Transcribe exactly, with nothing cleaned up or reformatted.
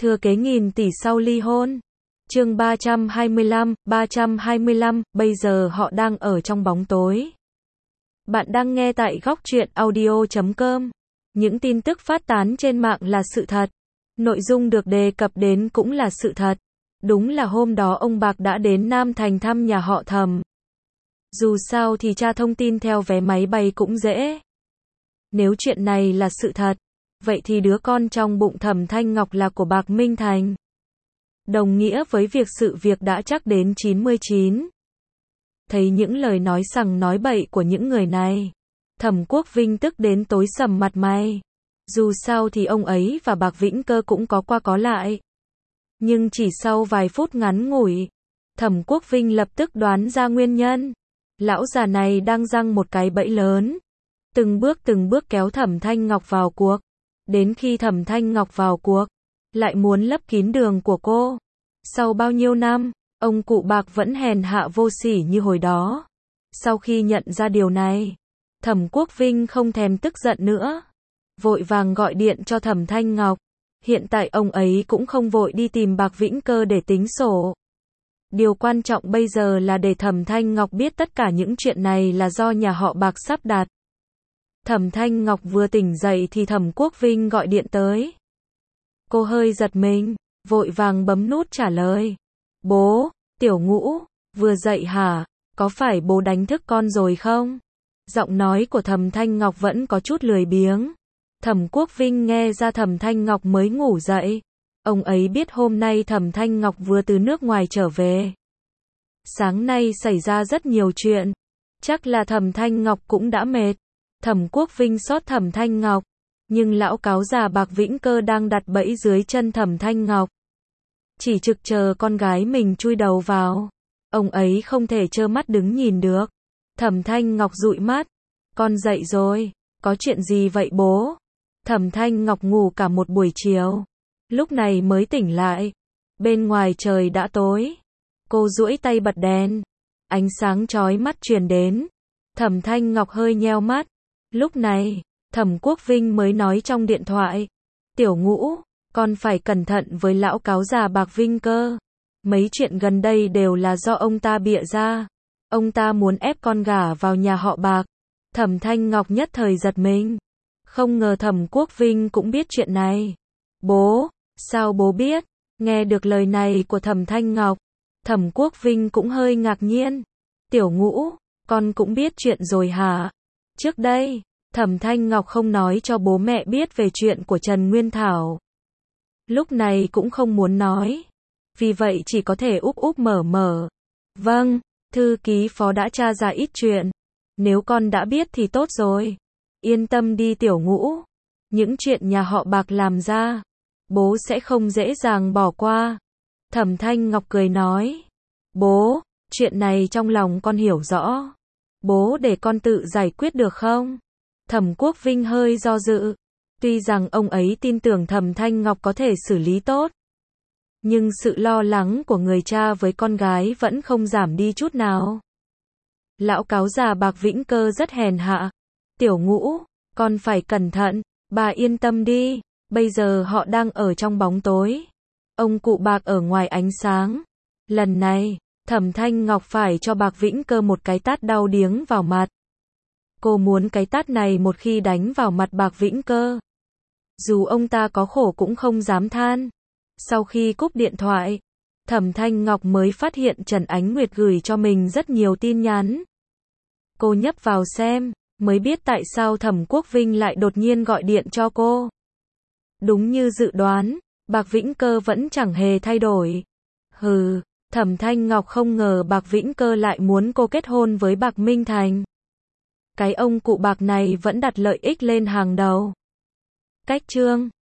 Thừa kế nghìn tỷ sau ly hôn. Chương ba trăm hai mươi lăm, ba trăm hai mươi lăm, bây giờ họ đang ở trong bóng tối. Bạn đang nghe tại góc truyện audio chấm com. Những tin tức phát tán trên mạng là sự thật. Nội dung được đề cập đến cũng là sự thật. Đúng là hôm đó ông Bạc đã đến Nam Thành thăm nhà họ Thẩm. Dù sao thì tra thông tin theo vé máy bay cũng dễ. Nếu chuyện này là sự thật, vậy thì đứa con trong bụng Thẩm Thanh Ngọc là của Bạc Minh Thành. Đồng nghĩa với việc sự việc đã chắc đến chín mươi chín. Thấy những lời nói sằng nói bậy của những người này, Thẩm Quốc Vinh tức đến tối sầm mặt mày. Dù sao thì ông ấy và Bạc Vĩnh Cơ cũng có qua có lại. Nhưng chỉ sau vài phút ngắn ngủi, Thẩm Quốc Vinh lập tức đoán ra nguyên nhân. Lão già này đang giăng một cái bẫy lớn. Từng bước từng bước kéo Thẩm Thanh Ngọc vào cuộc. Đến khi Thẩm Thanh Ngọc vào cuộc, lại muốn lấp kín đường của cô. Sau bao nhiêu năm, ông cụ Bạc vẫn hèn hạ vô sỉ như hồi đó. Sau khi nhận ra điều này, Thẩm Quốc Vinh không thèm tức giận nữa. Vội vàng gọi điện cho Thẩm Thanh Ngọc. Hiện tại ông ấy cũng không vội đi tìm Bạc Vĩnh Cơ để tính sổ. Điều quan trọng bây giờ là để Thẩm Thanh Ngọc biết tất cả những chuyện này là do nhà họ Bạc sắp đặt. Thẩm Thanh Ngọc vừa tỉnh dậy thì Thẩm Quốc Vinh gọi điện tới. Cô hơi giật mình, vội vàng bấm nút trả lời. Bố, Tiểu Ngũ, vừa dậy hả? Có phải bố đánh thức con rồi không? Giọng nói của Thẩm Thanh Ngọc vẫn có chút lười biếng. Thẩm Quốc Vinh nghe ra Thẩm Thanh Ngọc mới ngủ dậy. Ông ấy biết hôm nay Thẩm Thanh Ngọc vừa từ nước ngoài trở về. Sáng nay xảy ra rất nhiều chuyện. Chắc là Thẩm Thanh Ngọc cũng đã mệt. Thẩm Quốc Vinh xót Thẩm Thanh Ngọc. Nhưng lão cáo già Bạc Vĩnh Cơ đang đặt bẫy dưới chân Thẩm Thanh Ngọc. Chỉ trực chờ con gái mình chui đầu vào. Ông ấy không thể trơ mắt đứng nhìn được. Thẩm Thanh Ngọc dụi mắt. Con dậy rồi. Có chuyện gì vậy bố? Thẩm Thanh Ngọc ngủ cả một buổi chiều. Lúc này mới tỉnh lại. Bên ngoài trời đã tối. Cô duỗi tay bật đèn. Ánh sáng chói mắt truyền đến. Thẩm Thanh Ngọc hơi nheo mắt. Lúc này, Thẩm Quốc Vinh mới nói trong điện thoại. Tiểu Ngũ, con phải cẩn thận với lão cáo già Bạc Vinh Cơ. Mấy chuyện gần đây đều là do ông ta bịa ra. Ông ta muốn ép con gả vào nhà họ Bạc. Thẩm Thanh Ngọc nhất thời giật mình. Không ngờ Thẩm Quốc Vinh cũng biết chuyện này. Bố, sao bố biết? Nghe được lời này của Thẩm Thanh Ngọc, Thẩm Quốc Vinh cũng hơi ngạc nhiên. Tiểu Ngũ, con cũng biết chuyện rồi hả? Trước đây, Thẩm Thanh Ngọc không nói cho bố mẹ biết về chuyện của Trần Nguyên Thảo. Lúc này cũng không muốn nói. Vì vậy chỉ có thể úp úp mở mở. Vâng, thư ký phó đã tra ra ít chuyện. Nếu con đã biết thì tốt rồi. Yên tâm đi Tiểu Ngũ. Những chuyện nhà họ Bạc làm ra, bố sẽ không dễ dàng bỏ qua. Thẩm Thanh Ngọc cười nói. Bố, chuyện này trong lòng con hiểu rõ. Bố để con tự giải quyết được không? Thẩm Quốc Vinh hơi do dự. Tuy rằng ông ấy tin tưởng Thẩm Thanh Ngọc có thể xử lý tốt. Nhưng sự lo lắng của người cha với con gái vẫn không giảm đi chút nào. Lão cáo già Bạc Vĩnh Cơ rất hèn hạ. Tiểu Ngũ, con phải cẩn thận. Bà yên tâm đi. Bây giờ họ đang ở trong bóng tối. Ông cụ Bạc ở ngoài ánh sáng. Lần này, Thẩm Thanh Ngọc phải cho Bạc Vĩnh Cơ một cái tát đau điếng vào mặt. Cô muốn cái tát này một khi đánh vào mặt Bạc Vĩnh Cơ, dù ông ta có khổ cũng không dám than. Sau khi cúp điện thoại, Thẩm Thanh Ngọc mới phát hiện Trần Ánh Nguyệt gửi cho mình rất nhiều tin nhắn. Cô nhấp vào xem, mới biết tại sao Thẩm Quốc Vinh lại đột nhiên gọi điện cho cô. Đúng như dự đoán, Bạc Vĩnh Cơ vẫn chẳng hề thay đổi. Hừ, Thẩm Thanh Ngọc không ngờ Bạc Vĩnh Cơ lại muốn cô kết hôn với Bạc Minh Thành. Cái ông cụ Bạc này vẫn đặt lợi ích lên hàng đầu. Cách chương